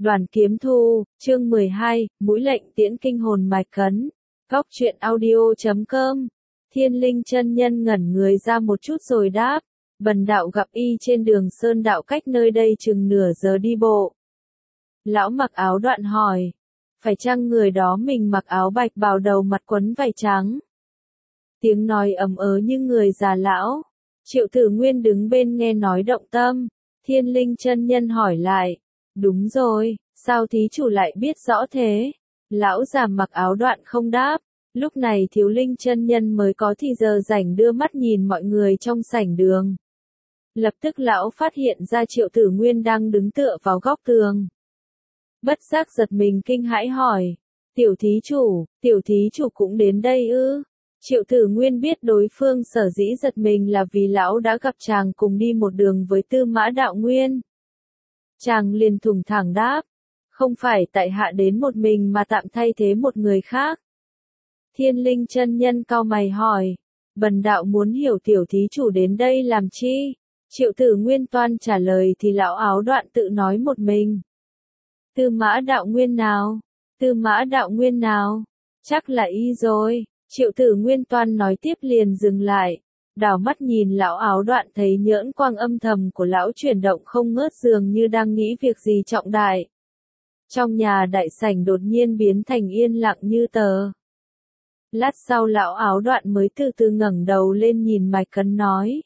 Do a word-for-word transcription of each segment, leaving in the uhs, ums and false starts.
Đoàn Kiếm Thu, chương mười hai, mũi lệnh tiễn kinh hồn Mạch Cấn. Góc truyện audio chấm com. Thiên Linh chân nhân ngẩn người ra một chút rồi đáp, bần đạo gặp y trên đường Sơn Đạo cách nơi đây chừng nửa giờ đi bộ. Lão mặc áo đoạn hỏi, phải chăng người đó mình mặc áo bạch bào đầu mặt quấn vải trắng? Tiếng nói ầm ớ như người già lão. Triệu Tử Nguyên đứng bên nghe nói động tâm. Thiên Linh chân nhân hỏi lại, đúng rồi, sao thí chủ lại biết rõ thế? Lão già mặc áo đoạn không đáp. Lúc này Thiếu Linh chân nhân mới có thì giờ rảnh đưa mắt nhìn mọi người trong sảnh đường. Lập tức lão phát hiện ra Triệu Tử Nguyên đang đứng tựa vào góc tường. Bất giác giật mình kinh hãi hỏi, tiểu thí chủ, tiểu thí chủ cũng đến đây ư? Triệu Tử Nguyên biết đối phương sở dĩ giật mình là vì lão đã gặp chàng cùng đi một đường với Tư Mã Đạo Nguyên. Chàng liền thủng thẳng đáp, không phải tại hạ đến một mình mà tạm thay thế một người khác. Thiên Linh chân nhân cau mày hỏi, bần đạo muốn hiểu tiểu thí chủ đến đây làm chi? Triệu Tử Nguyên toan trả lời thì lão áo đoạn tự nói một mình. Tư Mã Đạo Nguyên nào? Tư Mã Đạo Nguyên nào? Chắc là y rồi. Triệu Tử Nguyên toan nói tiếp liền dừng lại, đảo mắt nhìn lão áo đoạn thấy nhỡn quang âm thầm của lão chuyển động không ngớt dường như đang nghĩ việc gì trọng đại. Trong nhà đại sảnh đột nhiên biến thành yên lặng như tờ. Lát sau lão áo đoạn mới từ từ ngẩng đầu lên nhìn Mạch Cấn nói.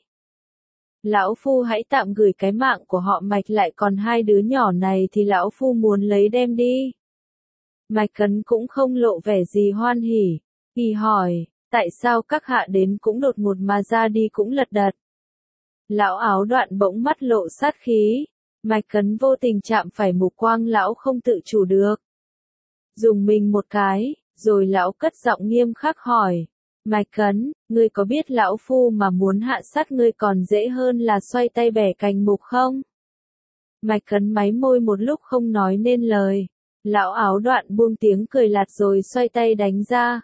Lão Phu hãy tạm gửi cái mạng của họ Mạch lại, còn hai đứa nhỏ này thì lão Phu muốn lấy đem đi. Mạch Cấn cũng không lộ vẻ gì hoan hỉ. Y hỏi, tại sao các hạ đến cũng đột ngột mà ra đi cũng lật đật? Lão áo đoạn bỗng mắt lộ sát khí. Mạch Cấn vô tình chạm phải mục quang lão không tự chủ được. Dùng mình một cái, rồi lão cất giọng nghiêm khắc hỏi, Mạch Cấn, ngươi có biết lão Phu mà muốn hạ sát ngươi còn dễ hơn là xoay tay bẻ cành mục không? Mạch Cấn máy môi một lúc không nói nên lời. Lão áo đoạn buông tiếng cười lạt rồi xoay tay đánh ra.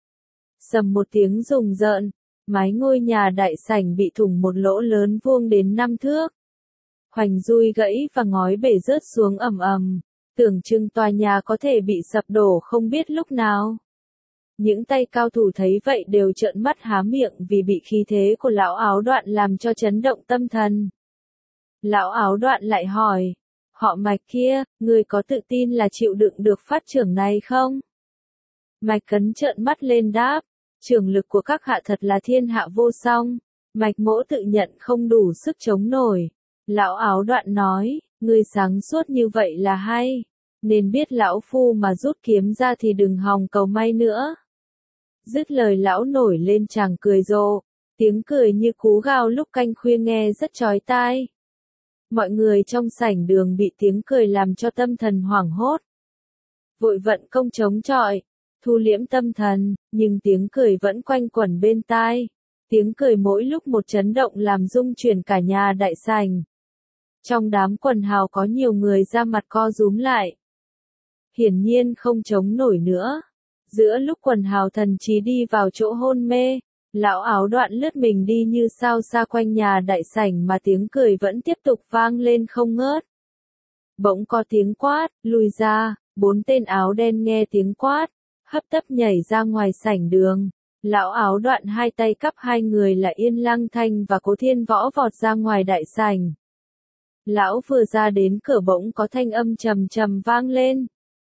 Sầm một tiếng rùng rợn, mái ngôi nhà đại sảnh bị thủng một lỗ lớn vuông đến năm thước. Hoành dui gãy và ngói bể rớt xuống ầm ầm, tưởng chừng tòa nhà có thể bị sập đổ không biết lúc nào. Những tay cao thủ thấy vậy đều trợn mắt há miệng vì bị khí thế của lão áo đoạn làm cho chấn động tâm thần. Lão áo đoạn lại hỏi, họ Mạch kia, người có tự tin là chịu đựng được phát trưởng này không? Mạch Cấn trợn mắt lên đáp, trưởng lực của các hạ thật là thiên hạ vô song. Mạch Mỗ tự nhận không đủ sức chống nổi. Lão áo đoạn nói, ngươi sáng suốt như vậy là hay, nên biết lão Phu mà rút kiếm ra thì đừng hòng cầu may nữa. Dứt lời lão nổi lên chàng cười rộ, tiếng cười như cú gào lúc canh khuya nghe rất chói tai. Mọi người trong sảnh đường bị tiếng cười làm cho tâm thần hoảng hốt. Vội vận công chống chọi, thu liễm tâm thần, nhưng tiếng cười vẫn quanh quẩn bên tai. Tiếng cười mỗi lúc một chấn động làm rung chuyển cả nhà đại sảnh. Trong đám quần hào có nhiều người ra mặt co rúm lại. Hiển nhiên không chống nổi nữa. Giữa lúc quần hào thần trí đi vào chỗ hôn mê, lão áo đoạn lướt mình đi như sao xa quanh nhà đại sảnh mà tiếng cười vẫn tiếp tục vang lên không ngớt. Bỗng có tiếng quát, lùi ra, bốn tên áo đen nghe tiếng quát, hấp tấp nhảy ra ngoài sảnh đường. Lão áo đoạn hai tay cắp hai người là Yên Lăng Thanh và Cố Thiên Võ vọt ra ngoài đại sảnh. Lão vừa ra đến cửa bỗng có thanh âm trầm trầm vang lên.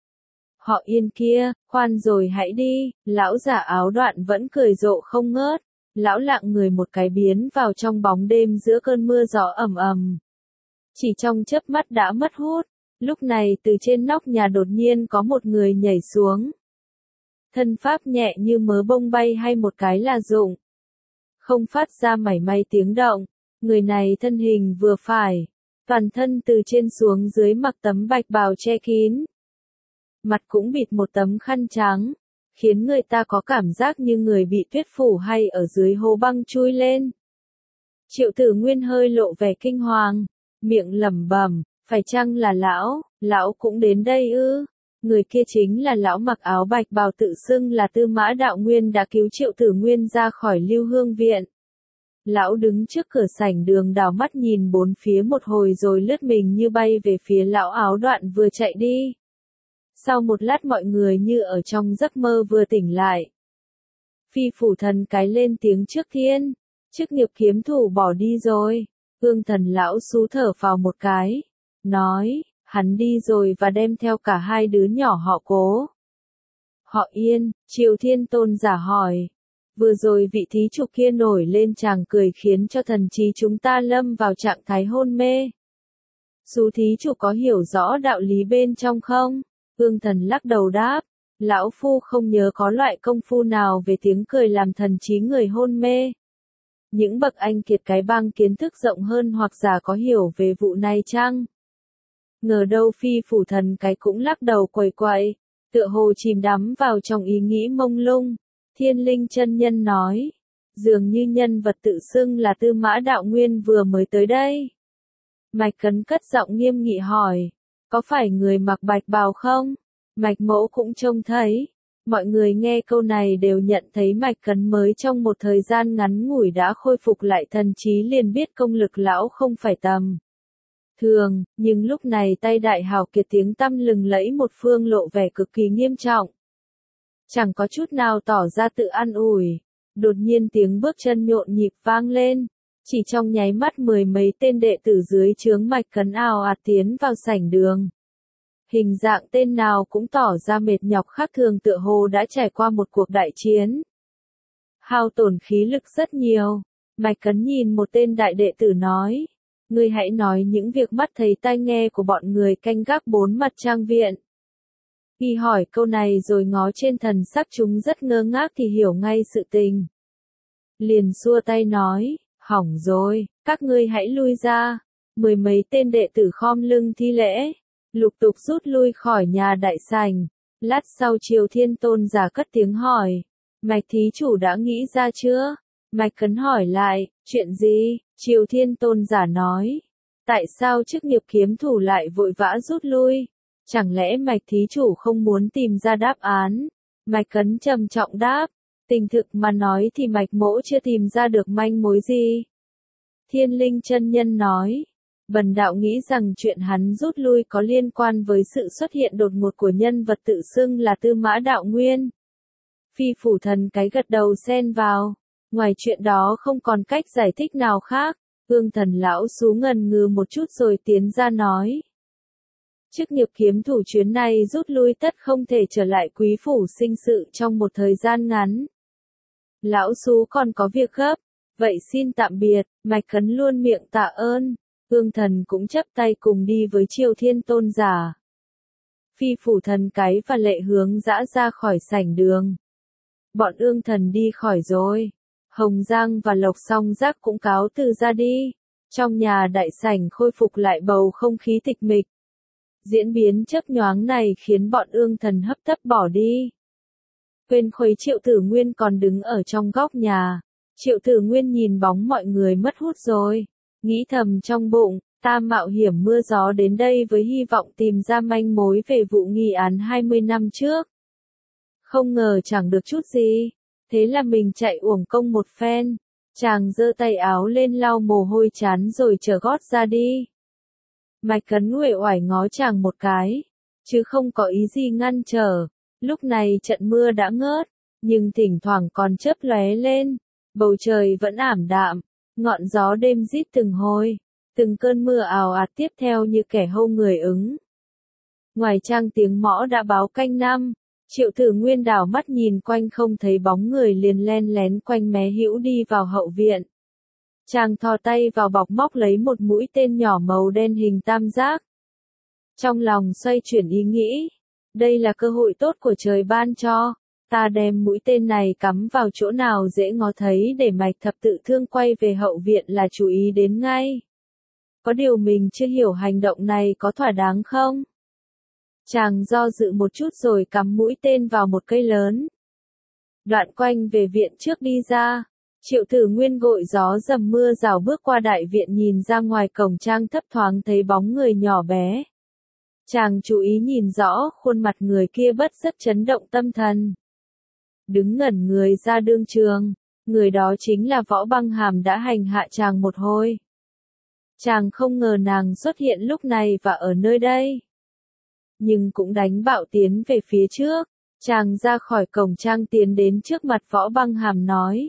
Họ Yên kia, khoan rồi hãy đi. Lão giả áo đoạn vẫn cười rộ không ngớt. Lão lặng người một cái biến vào trong bóng đêm giữa cơn mưa gió ầm ầm. Chỉ trong chớp mắt đã mất hút. Lúc này từ trên nóc nhà đột nhiên có một người nhảy xuống. Thân pháp nhẹ như mớ bông bay hay một cái là dụng. Không phát ra mảy may tiếng động. Người này thân hình vừa phải. Toàn thân từ trên xuống dưới mặc tấm bạch bào che kín. Mặt cũng bịt một tấm khăn trắng. Khiến người ta có cảm giác như người bị tuyết phủ hay ở dưới hồ băng chui lên. Triệu Tử Nguyên hơi lộ vẻ kinh hoàng. Miệng lẩm bẩm, phải chăng là lão, lão cũng đến đây ư? Người kia chính là lão mặc áo bạch bào tự xưng là Tư Mã Đạo Nguyên đã cứu Triệu Tử Nguyên ra khỏi Lưu Hương Viện. Lão đứng trước cửa sảnh đường đảo mắt nhìn bốn phía một hồi rồi lướt mình như bay về phía lão áo đoạn vừa chạy đi. Sau một lát mọi người như ở trong giấc mơ vừa tỉnh lại. Phi phủ thần cái lên tiếng trước thiên, chức nghiệp kiếm thủ bỏ đi rồi. Ương thần lão xú thở vào một cái, nói, hắn đi rồi và đem theo cả hai đứa nhỏ họ Cố. Họ Yên, Triều Thiên Tôn giả hỏi. Vừa rồi vị thí chủ kia nổi lên chàng cười khiến cho thần trí chúng ta lâm vào trạng thái hôn mê. Xú thí chủ có hiểu rõ đạo lý bên trong không? Ương thần lắc đầu đáp, lão phu không nhớ có loại công phu nào về tiếng cười làm thần trí người hôn mê. Những bậc anh kiệt cái bang kiến thức rộng hơn hoặc giả có hiểu về vụ này chăng? Ngờ đâu phi phủ thần cái cũng lắc đầu quẩy quậy, tựa hồ chìm đắm vào trong ý nghĩ mông lung. Thiên Linh chân nhân nói, dường như nhân vật tự xưng là Tư Mã Đạo Nguyên vừa mới tới đây. Mạch Cấn cất giọng nghiêm nghị hỏi, có phải người mặc bạch bào không? Mạch Mỗ cũng trông thấy. Mọi người nghe câu này đều nhận thấy Mạch Cấn mới trong một thời gian ngắn ngủi đã khôi phục lại thần trí, liền biết công lực lão không phải tầm thường, nhưng lúc này tay đại hào kiệt tiếng tăm lừng lẫy một phương lộ vẻ cực kỳ nghiêm trọng. Chẳng có chút nào tỏ ra tự an ủi. Đột nhiên tiếng bước chân nhộn nhịp vang lên. Chỉ trong nháy mắt mười mấy tên đệ tử dưới trướng Mạch Cấn ào ạt tiến vào sảnh đường. Hình dạng tên nào cũng tỏ ra mệt nhọc khác thường, tựa hồ đã trải qua một cuộc đại chiến. Hao tổn khí lực rất nhiều. Mạch Cấn nhìn một tên đại đệ tử nói, ngươi hãy nói những việc mắt thấy tai nghe của bọn người canh gác bốn mặt trang viện. Khi hỏi câu này rồi ngó trên thần sắc chúng rất ngơ ngác thì hiểu ngay sự tình. Liền xua tay nói, hỏng rồi, các ngươi hãy lui ra. Mười mấy tên đệ tử khom lưng thi lễ, lục tục rút lui khỏi nhà đại sảnh. Lát sau Triều Thiên Tôn giả cất tiếng hỏi, Mạch thí chủ đã nghĩ ra chưa? Mạch Cấn hỏi lại, chuyện gì? Triều Thiên Tôn giả nói, tại sao chức nghiệp kiếm thủ lại vội vã rút lui? Chẳng lẽ Mạch thí chủ không muốn tìm ra đáp án? Mạch Cấn trầm trọng đáp, tình thực mà nói thì Mạch Mỗ chưa tìm ra được manh mối gì. Thiên Linh chân nhân nói, bần đạo nghĩ rằng chuyện hắn rút lui có liên quan với sự xuất hiện đột ngột của nhân vật tự xưng là Tư Mã Đạo Nguyên. Phi phủ thần cái gật đầu xen vào, ngoài chuyện đó không còn cách giải thích nào khác. Ương thần lão xú ngần ngừ một chút rồi tiến ra nói, chức nghiệp kiếm thủ chuyến này rút lui tất không thể trở lại quý phủ sinh sự trong một thời gian ngắn. Lão xú còn có việc gấp, vậy xin tạm biệt. Mạch Cấn luôn miệng tạ ơn. Ương thần cũng chấp tay cùng đi với Triều Thiên Tôn giả. Phi phủ thần cái và lệ hướng dã ra khỏi sảnh đường. Bọn ương thần đi khỏi rồi. Hồng Giang và Lộc Song Giác cũng cáo từ ra đi. Trong nhà đại sảnh khôi phục lại bầu không khí tịch mịch. Diễn biến chớp nhoáng này khiến bọn ương thần hấp tấp bỏ đi. Quên khuấy Triệu Tử Nguyên còn đứng ở trong góc nhà. Triệu Tử Nguyên nhìn bóng mọi người mất hút rồi. Nghĩ thầm trong bụng, ta mạo hiểm mưa gió đến đây với hy vọng tìm ra manh mối về vụ nghi án hai mươi năm trước. Không ngờ chẳng được chút gì. Thế là mình chạy uổng công một phen. Chàng giơ tay áo lên lau mồ hôi chán rồi trở gót ra đi. Mạch Cấn uể oải ngó chàng một cái, chứ không có ý gì ngăn trở. Lúc này trận mưa đã ngớt, nhưng thỉnh thoảng còn chớp lóe lên. Bầu trời vẫn ảm đạm, ngọn gió đêm rít từng hồi, từng cơn mưa ào ạt tiếp theo như kẻ hâu người ứng. Ngoài trang tiếng mõ đã báo canh năm. Triệu Tử Nguyên đảo mắt nhìn quanh không thấy bóng người, liền len lén quanh mé hữu đi vào hậu viện. Chàng thò tay vào bọc móc lấy một mũi tên nhỏ màu đen hình tam giác. Trong lòng xoay chuyển ý nghĩ, đây là cơ hội tốt của trời ban cho, ta đem mũi tên này cắm vào chỗ nào dễ ngó thấy để Mạch Thập Tự Thương quay về hậu viện là chú ý đến ngay. Có điều mình chưa hiểu hành động này có thỏa đáng không? Chàng do dự một chút rồi cắm mũi tên vào một cây lớn. Đoạn quanh về viện trước đi ra. Triệu Tử Nguyên gội gió dầm mưa rào bước qua đại viện, nhìn ra ngoài cổng trang thấp thoáng thấy bóng người nhỏ bé. Chàng chú ý nhìn rõ khuôn mặt người kia, bất rất chấn động tâm thần. Đứng ngẩn người ra đương trường, Người đó chính là Võ Băng Hàm đã hành hạ chàng một hồi. Chàng không ngờ nàng xuất hiện lúc này và ở nơi đây. Nhưng cũng đánh bạo tiến về phía trước. Chàng ra khỏi cổng trang tiến đến trước mặt Võ Băng Hàm nói.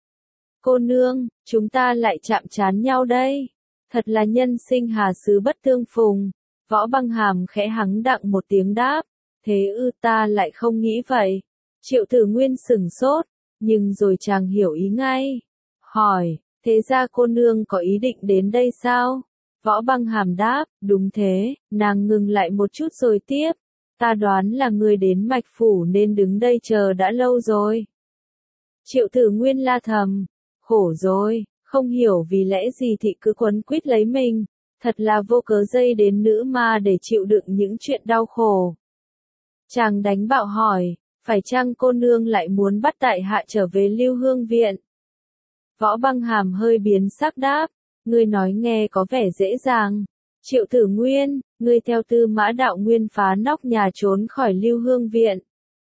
Cô nương, chúng ta lại chạm trán nhau đây. Thật là nhân sinh hà xứ bất tương phùng. Võ Băng Hàm khẽ hắng đặng một tiếng đáp. Thế ư, ta lại không nghĩ vậy. Triệu Tử Nguyên sửng sốt, nhưng rồi chàng hiểu ý ngay. Hỏi, thế ra cô nương có ý định đến đây sao? Võ Băng Hàm đáp, đúng thế. Nàng ngừng lại một chút rồi tiếp. Ta đoán là người đến Mạch Phủ nên đứng đây chờ đã lâu rồi. Triệu Tử Nguyên la thầm. Khổ rồi, không hiểu vì lẽ gì thị cứ quấn quýt lấy mình. Thật là vô cớ dây đến nữ ma để chịu đựng những chuyện đau khổ. Chàng đánh bạo hỏi, phải chăng cô nương lại muốn bắt tại hạ trở về Lưu Hương Viện? Võ Băng Hàm hơi biến sắc đáp, ngươi nói nghe có vẻ dễ dàng. Triệu Tử Nguyên, ngươi theo Tư Mã Đạo Nguyên phá nóc nhà trốn khỏi Lưu Hương Viện.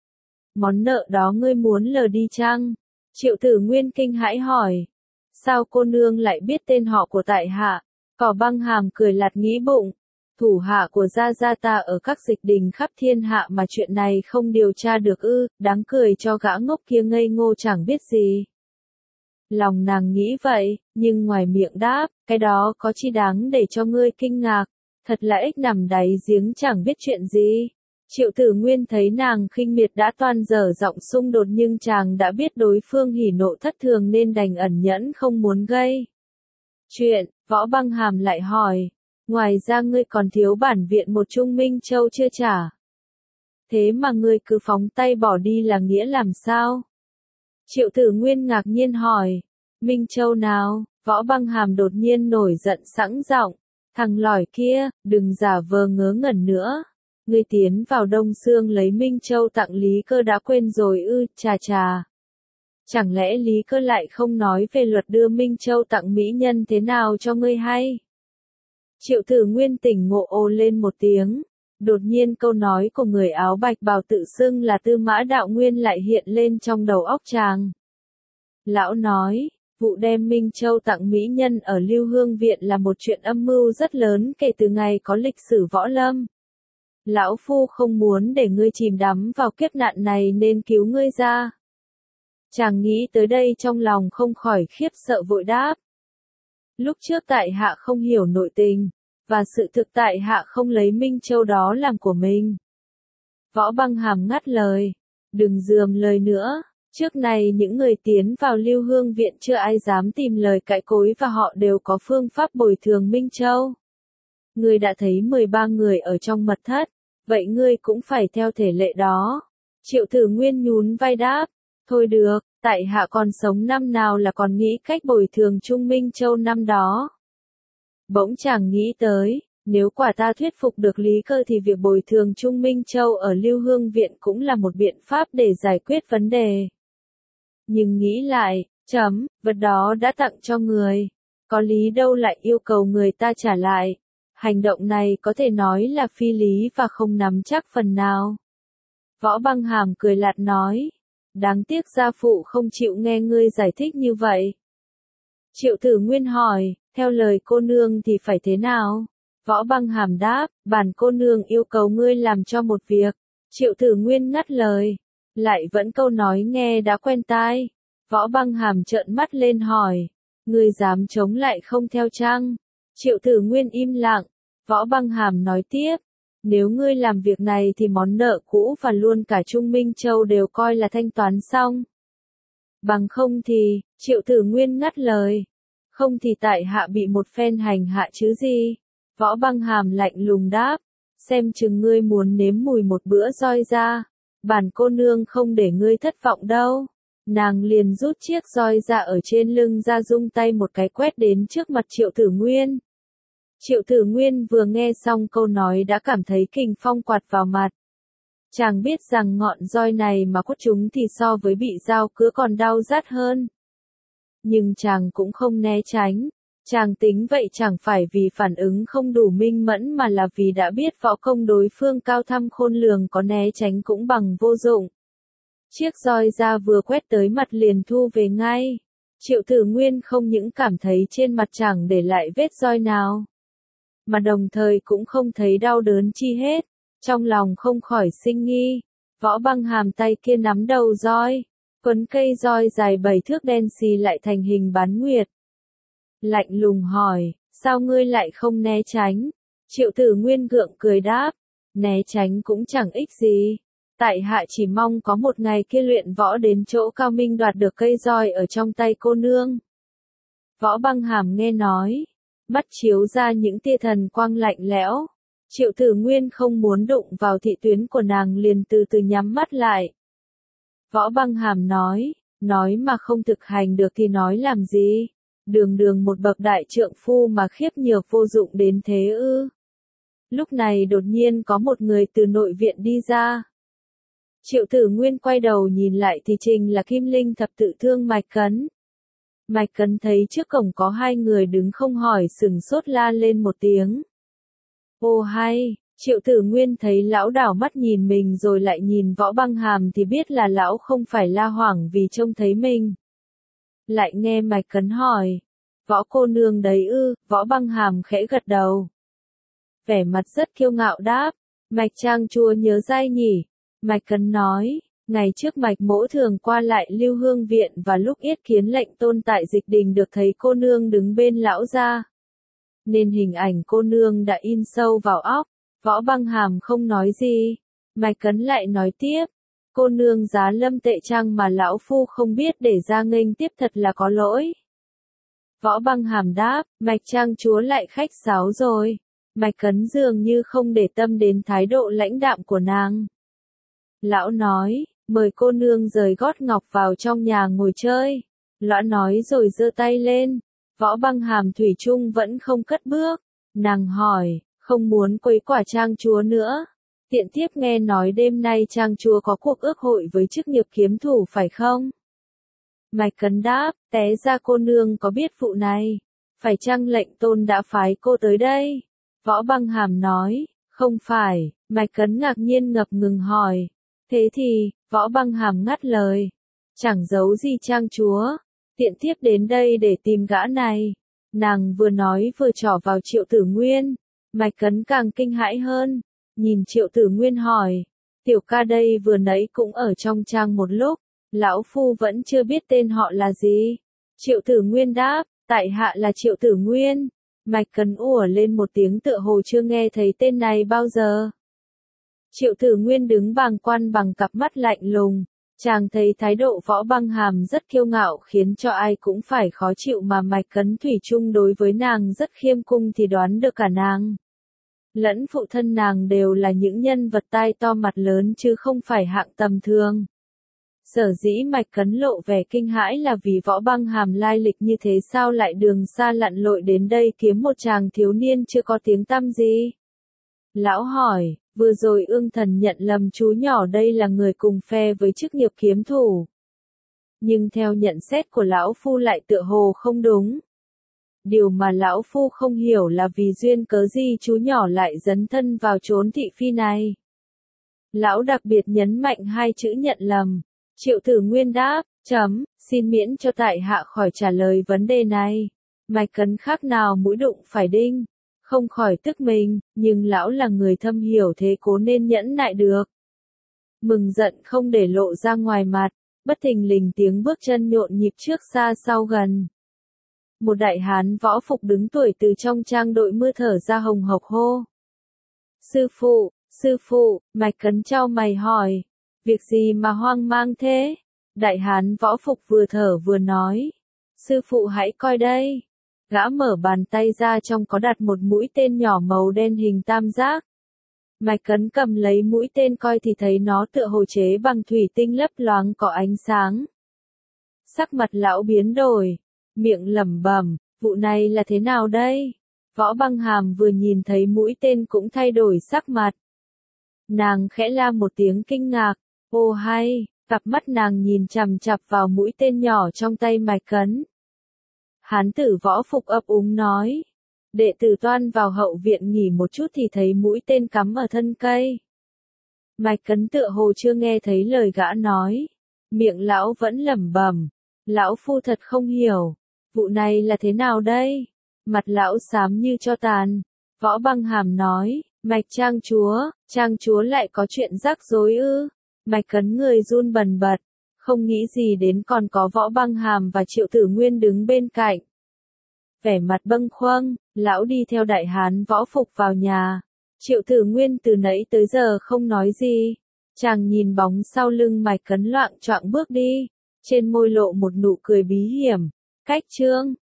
Món nợ đó ngươi muốn lờ đi chăng? Triệu Tử Nguyên kinh hãi hỏi, sao cô nương lại biết tên họ của tại hạ? Võ Băng Hàm cười lạt nghĩ bụng. Thủ hạ của gia gia ta ở các dịch đình khắp thiên hạ mà chuyện này không điều tra được ư, đáng cười cho gã ngốc kia ngây ngô chẳng biết gì. Lòng nàng nghĩ vậy, nhưng ngoài miệng đáp, cái đó có chi đáng để cho ngươi kinh ngạc, thật là ếch nằm đáy giếng chẳng biết chuyện gì. Triệu Tử Nguyên thấy nàng khinh miệt đã toan dở giọng xung đột nhưng chàng đã biết đối phương hỉ nộ thất thường nên đành ẩn nhẫn không muốn gây chuyện. Võ Băng Hàm lại hỏi, ngoài ra ngươi còn thiếu bản viện một Trung Minh Châu chưa trả. Thế mà ngươi cứ phóng tay bỏ đi là nghĩa làm sao? Triệu Tử Nguyên ngạc nhiên hỏi, Minh Châu nào? Võ Băng Hàm đột nhiên nổi giận sẵn giọng, thằng lỏi kia, đừng giả vờ ngớ ngẩn nữa. Ngươi tiến vào Đông Xương lấy Minh Châu tặng Lý Cơ đã quên rồi ư, chà chà. Chẳng lẽ Lý Cơ lại không nói về luật đưa Minh Châu tặng mỹ nhân thế nào cho ngươi hay? Triệu Tử Nguyên tỉnh ngộ ồ lên một tiếng. Đột nhiên câu nói của người áo bạch bào tự xưng là Tư Mã Đạo Nguyên lại hiện lên trong đầu óc chàng. Lão nói, vụ đem Minh Châu tặng mỹ nhân ở Lưu Hương Viện là một chuyện âm mưu rất lớn kể từ ngày có lịch sử võ lâm. Lão Phu không muốn để ngươi chìm đắm vào kiếp nạn này nên cứu ngươi ra. Chàng nghĩ tới đây trong lòng không khỏi khiếp sợ vội đáp. Lúc trước tại hạ không hiểu nội tình, và sự thực tại hạ không lấy Minh Châu đó làm của mình. Võ Băng Hàm ngắt lời, đừng dườm lời nữa, trước này những người tiến vào Lưu Hương Viện chưa ai dám tìm lời cãi cối và họ đều có phương pháp bồi thường Minh Châu. Ngươi đã thấy mười ba người ở trong mật thất, vậy ngươi cũng phải theo thể lệ đó. Triệu Tử Nguyên nhún vai đáp, thôi được, tại hạ còn sống năm nào là còn nghĩ cách bồi thường Trung Minh Châu năm đó. Bỗng chàng nghĩ tới, nếu quả ta thuyết phục được Lý Cơ thì việc bồi thường Trung Minh Châu ở Lưu Hương Viện cũng là một biện pháp để giải quyết vấn đề. Nhưng nghĩ lại, chấm, vật đó đã tặng cho người, có lý đâu lại yêu cầu người ta trả lại. Hành động này có thể nói là phi lý và không nắm chắc phần nào. Võ Băng Hàm cười lạt nói, đáng tiếc gia phụ không chịu nghe ngươi giải thích như vậy. Triệu Tử Nguyên hỏi, theo lời cô nương thì phải thế nào? Võ Băng Hàm đáp, bản cô nương yêu cầu ngươi làm cho một việc. Triệu Tử Nguyên ngắt lời, lại vẫn câu nói nghe đã quen tai. Võ Băng Hàm trợn mắt lên hỏi, ngươi dám chống lại không theo chăng? Triệu Tử Nguyên im lặng. Võ Băng Hàm nói tiếp, nếu ngươi làm việc này thì món nợ cũ và luôn cả Trung Minh Châu đều coi là thanh toán xong. Bằng không thì, Triệu Tử Nguyên ngắt lời, không thì tại hạ bị một phen hành hạ chứ gì. Võ Băng Hàm lạnh lùng đáp, xem chừng ngươi muốn nếm mùi một bữa roi ra, bản cô nương không để ngươi thất vọng đâu. Nàng liền rút chiếc roi ra ở trên lưng ra dung tay một cái quét đến trước mặt Triệu Tử Nguyên. Triệu Tử Nguyên vừa nghe xong câu nói đã cảm thấy kình phong quạt vào mặt. Chàng biết rằng ngọn roi này mà quất chúng thì so với bị dao cứa còn đau rát hơn. Nhưng chàng cũng không né tránh. Chàng tính vậy chẳng phải vì phản ứng không đủ minh mẫn mà là vì đã biết võ công đối phương cao thâm khôn lường có né tránh cũng bằng vô dụng. Chiếc roi da vừa quét tới mặt liền thu về ngay. Triệu Tử Nguyên không những cảm thấy trên mặt chẳng để lại vết roi nào, mà đồng thời cũng không thấy đau đớn chi hết. Trong lòng không khỏi sinh nghi, Võ Băng Hàm tay kia nắm đầu roi, quấn cây roi dài bảy thước đen xì lại thành hình bán nguyệt. Lạnh lùng hỏi, sao ngươi lại không né tránh? Triệu Tử Nguyên gượng cười đáp, né tránh cũng chẳng ích gì. Tại hạ chỉ mong có một ngày kia luyện võ đến chỗ cao minh đoạt được cây roi ở trong tay cô nương. Võ Băng Hàm nghe nói, mắt chiếu ra những tia thần quang lạnh lẽo. Triệu Tử Nguyên không muốn đụng vào thị tuyến của nàng liền từ từ nhắm mắt lại. Võ Băng Hàm nói, nói mà không thực hành được thì nói làm gì? Đường đường một bậc đại trượng phu mà khiếp nhược vô dụng đến thế ư? Lúc này đột nhiên có một người từ nội viện đi ra. Triệu Tử Nguyên quay đầu nhìn lại thì trình là Kim Linh thập tự thương Mạch Cấn. Mạch Cấn thấy trước cổng có hai người đứng không hỏi sừng sốt la lên một tiếng. Ô hay, Triệu Tử Nguyên thấy lão đảo mắt nhìn mình rồi lại nhìn Võ Băng Hàm thì biết là lão không phải la hoảng vì trông thấy mình. Lại nghe Mạch Cấn hỏi, Võ cô nương đấy ư? Võ Băng Hàm khẽ gật đầu. Vẻ mặt rất kiêu ngạo đáp, Mạch Trang Chúa nhớ dai nhỉ. Mạch Cấn nói, ngày trước Mạch Mỗ thường qua lại Lưu Hương viện và lúc yết kiến lệnh tôn tại Dịch Đình được thấy cô nương đứng bên lão gia, nên hình ảnh cô nương đã in sâu vào óc. Võ Băng Hàm không nói gì. Mạch Cấn lại nói tiếp, cô nương giá lâm tệ trang mà lão phu không biết để ra nghênh tiếp thật là có lỗi. Võ Băng Hàm đáp, Mạch Trang chúa lại khách sáo rồi. Mạch Cấn dường như không để tâm đến thái độ lãnh đạm của nàng. Lão nói, mời cô nương rời gót ngọc vào trong nhà ngồi chơi. Lão nói rồi giơ tay lên. Võ Băng Hàm thủy chung vẫn không cất bước. Nàng hỏi, không muốn quấy quả Trang chúa nữa. Tiện tiếp nghe nói đêm nay Trang chúa có cuộc ước hội với chức nghiệp kiếm thủ phải không? Mạch Cấn đáp, té ra cô nương có biết vụ này. Phải chăng lệnh tôn đã phái cô tới đây? Võ Băng Hàm nói, không phải. Mạch Cấn ngạc nhiên ngập ngừng hỏi. Thế thì, Võ Băng Hàm ngắt lời. Chẳng giấu gì Trang chúa. Tiện tiếp đến đây để tìm gã này. Nàng vừa nói vừa trỏ vào Triệu Tử Nguyên. Mạch Cấn càng kinh hãi hơn. Nhìn Triệu Tử Nguyên hỏi. Tiểu ca đây vừa nãy cũng ở trong trang một lúc. Lão phu vẫn chưa biết tên họ là gì. Triệu Tử Nguyên đáp, tại hạ là Triệu Tử Nguyên. Mạch Cấn ủa lên một tiếng tựa hồ chưa nghe thấy tên này bao giờ. Triệu Tử Nguyên đứng bàng quan bằng cặp mắt lạnh lùng. Chàng thấy thái độ Võ Băng Hàm rất kiêu ngạo khiến cho ai cũng phải khó chịu mà Mạch Cấn thủy chung đối với nàng rất khiêm cung thì đoán được cả nàng. Lẫn phụ thân nàng đều là những nhân vật tai to mặt lớn chứ không phải hạng tầm thường. Sở dĩ Mạch Cấn lộ vẻ kinh hãi là vì Võ Băng Hàm lai lịch như thế sao lại đường xa lặn lội đến đây kiếm một chàng thiếu niên chưa có tiếng tăm gì. Lão hỏi, vừa rồi Ương Thần nhận lầm chú nhỏ đây là người cùng phe với chức nghiệp kiếm thủ. Nhưng theo nhận xét của lão phu lại tựa hồ không đúng. Điều mà lão phu không hiểu là vì duyên cớ gì chú nhỏ lại dấn thân vào chốn thị phi này. Lão đặc biệt nhấn mạnh hai chữ nhận lầm. Triệu Tử Nguyên đáp, chấm, xin miễn cho tại hạ khỏi trả lời vấn đề này. Mạch Cấn khác nào mũi đụng phải đinh. Không khỏi tức mình, nhưng lão là người thâm hiểu thế cố nên nhẫn nại được. Mừng giận không để lộ ra ngoài mặt, bất thình lình tiếng bước chân nhộn nhịp trước xa sau gần. Một đại hán võ phục đứng tuổi từ trong trang đội mưa thở ra hồng hộc hô. Sư phụ, sư phụ, Mạch Cấn chau mày hỏi. Việc gì mà hoang mang thế? Đại hán võ phục vừa thở vừa nói. Sư phụ hãy coi đây. Gã mở bàn tay ra trong có đặt một mũi tên nhỏ màu đen hình tam giác. Mạch Cấn cầm lấy mũi tên coi thì thấy nó tựa hồ chế bằng thủy tinh lấp loáng có ánh sáng. Sắc mặt lão biến đổi, miệng lẩm bẩm, vụ này là thế nào đây? Võ Băng Hàm vừa nhìn thấy mũi tên cũng thay đổi sắc mặt. Nàng khẽ la một tiếng kinh ngạc, ô hay, cặp mắt nàng nhìn chằm chằm vào mũi tên nhỏ trong tay Mạch Cấn. Hán tử võ phục ấp úng nói, đệ tử toan vào hậu viện nghỉ một chút thì thấy mũi tên cắm ở thân cây. Mạch Cấn tựa hồ chưa nghe thấy lời gã nói, Miệng lão vẫn lẩm bẩm. Lão phu thật không hiểu. Vụ này là thế nào đây? Mặt lão xám như tro tàn. Võ Băng Hàm nói, Mạch trang chúa, trang chúa lại có chuyện rắc rối ư? Mạch Cấn người run bần bật, không nghĩ gì đến còn có Võ Băng Hàm và Triệu Tử Nguyên đứng bên cạnh. Vẻ mặt bâng khuâng, lão đi theo đại hán võ phục vào nhà. Triệu Tử Nguyên từ nãy tới giờ không nói gì. Chàng nhìn bóng sau lưng Mạch Cấn loạng choạng bước đi, trên môi lộ một nụ cười bí hiểm. Cách Trương,